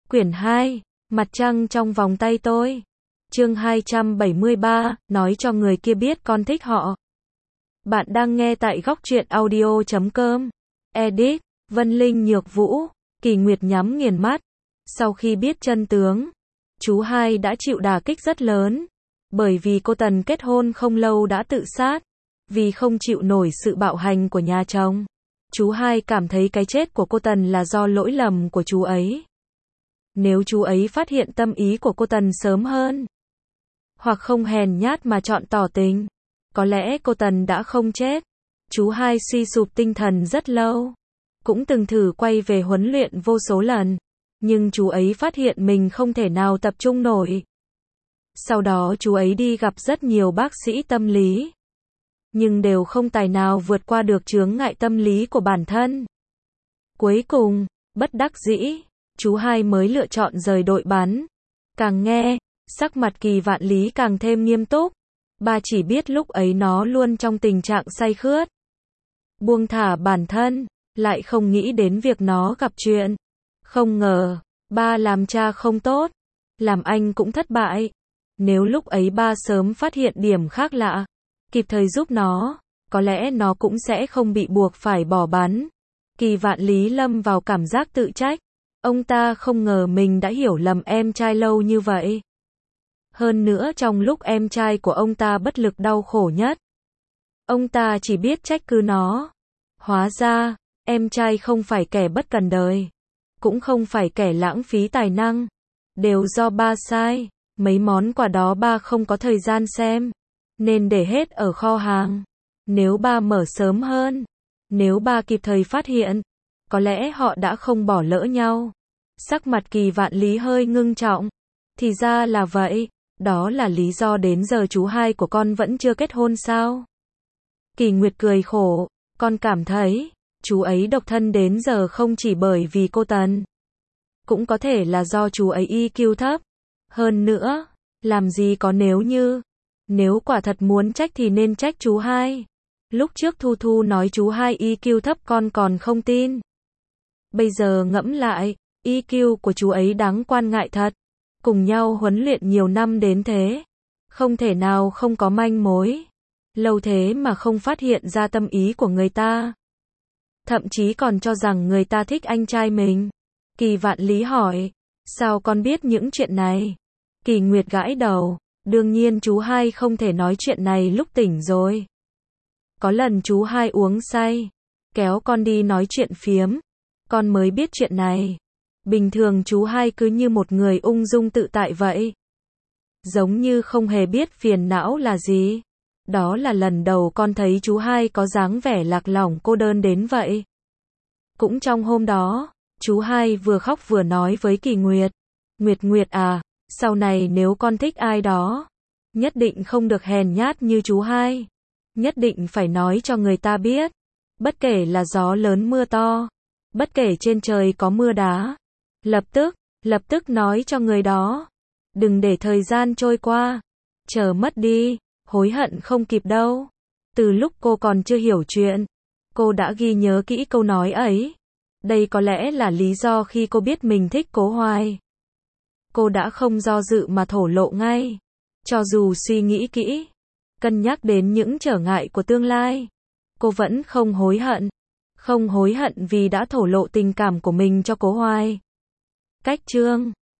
Quyển 2, Mặt trăng trong vòng tay tôi. Chương 273, nói cho người kia biết con thích họ. Bạn đang nghe tại góc truyện audio.com. Edit, Vân Linh Nhược Vũ. Kỳ Nguyệt nhắm nghiền mắt. Sau khi biết chân tướng, chú hai đã chịu đả kích rất lớn. Bởi vì cô Tần kết hôn không lâu đã tự sát. Vì không chịu nổi sự bạo hành của nhà chồng, chú hai cảm thấy cái chết của cô Tần là do lỗi lầm của chú ấy. Nếu chú ấy phát hiện tâm ý của cô Tần sớm hơn, hoặc không hèn nhát mà chọn tỏ tình, có lẽ cô Tần đã không chết. Chú hai suy sụp tinh thần rất lâu, cũng từng thử quay về huấn luyện vô số lần, nhưng chú ấy phát hiện mình không thể nào tập trung nổi. Sau đó chú ấy đi gặp rất nhiều bác sĩ tâm lý, nhưng đều không tài nào vượt qua được chướng ngại tâm lý của bản thân. Cuối cùng, bất đắc dĩ, chú hai mới lựa chọn rời đội bắn. Càng nghe, sắc mặt Kỳ Vạn Lý càng thêm nghiêm túc. Ba chỉ biết lúc ấy nó luôn trong tình trạng say khướt, buông thả bản thân, lại không nghĩ đến việc nó gặp chuyện. Không ngờ, ba làm cha không tốt, làm anh cũng thất bại. Nếu lúc ấy ba sớm phát hiện điểm khác lạ, kịp thời giúp nó, có lẽ nó cũng sẽ không bị buộc phải bỏ bắn. Kỳ Vạn Lý lâm vào cảm giác tự trách. Ông ta không ngờ mình đã hiểu lầm em trai lâu như vậy. Hơn nữa trong lúc em trai của ông ta bất lực đau khổ nhất, ông ta chỉ biết trách cứ nó. Hóa ra, em trai không phải kẻ bất cần đời, cũng không phải kẻ lãng phí tài năng. Đều do ba sai. Mấy món quà đó ba không có thời gian xem, nên để hết ở kho hàng. Nếu ba mở sớm hơn, nếu ba kịp thời phát hiện, có lẽ họ đã không bỏ lỡ nhau. Sắc mặt Kỳ Vạn Lý hơi ngưng trọng. Thì ra là vậy, đó là lý do đến giờ chú hai của con vẫn chưa kết hôn sao? Kỳ Nguyệt cười khổ, con cảm thấy, chú ấy độc thân đến giờ không chỉ bởi vì cô Tần. Cũng có thể là do chú ấy EQ thấp. Hơn nữa, làm gì có nếu như. Nếu quả thật muốn trách thì nên trách chú hai. Lúc trước Thu Thu nói chú hai EQ thấp con còn không tin. Bây giờ ngẫm lại, EQ của chú ấy đáng quan ngại thật. Cùng nhau huấn luyện nhiều năm đến thế, không thể nào không có manh mối. Lâu thế mà không phát hiện ra tâm ý của người ta. Thậm chí còn cho rằng người ta thích anh trai mình. Kỳ Vạn Lý hỏi, sao con biết những chuyện này? Kỳ Nguyệt gãi đầu, đương nhiên chú hai không thể nói chuyện này lúc tỉnh rồi. Có lần chú hai uống say, kéo con đi nói chuyện phiếm, con mới biết chuyện này. Bình thường chú hai cứ như một người ung dung tự tại vậy, giống như không hề biết phiền não là gì. Đó là lần đầu con thấy chú hai có dáng vẻ lạc lõng cô đơn đến vậy. Cũng trong hôm đó, chú hai vừa khóc vừa nói với Kỳ Nguyệt, Nguyệt à, sau này nếu con thích ai đó, nhất định không được hèn nhát như chú hai. Nhất định phải nói cho người ta biết. Bất kể là gió lớn mưa to, bất kể trên trời có mưa đá, lập tức nói cho người đó. Đừng để thời gian trôi qua, chờ mất đi, hối hận không kịp đâu. Từ lúc cô còn chưa hiểu chuyện, cô đã ghi nhớ kỹ câu nói ấy. Đây có lẽ là lý do khi cô biết mình thích Cố Hoài, cô đã không do dự mà thổ lộ ngay. Cho dù suy nghĩ kỹ, cân nhắc đến những trở ngại của tương lai, cô vẫn không hối hận. Không hối hận vì đã thổ lộ tình cảm của mình cho Cố Hoài. Cách chương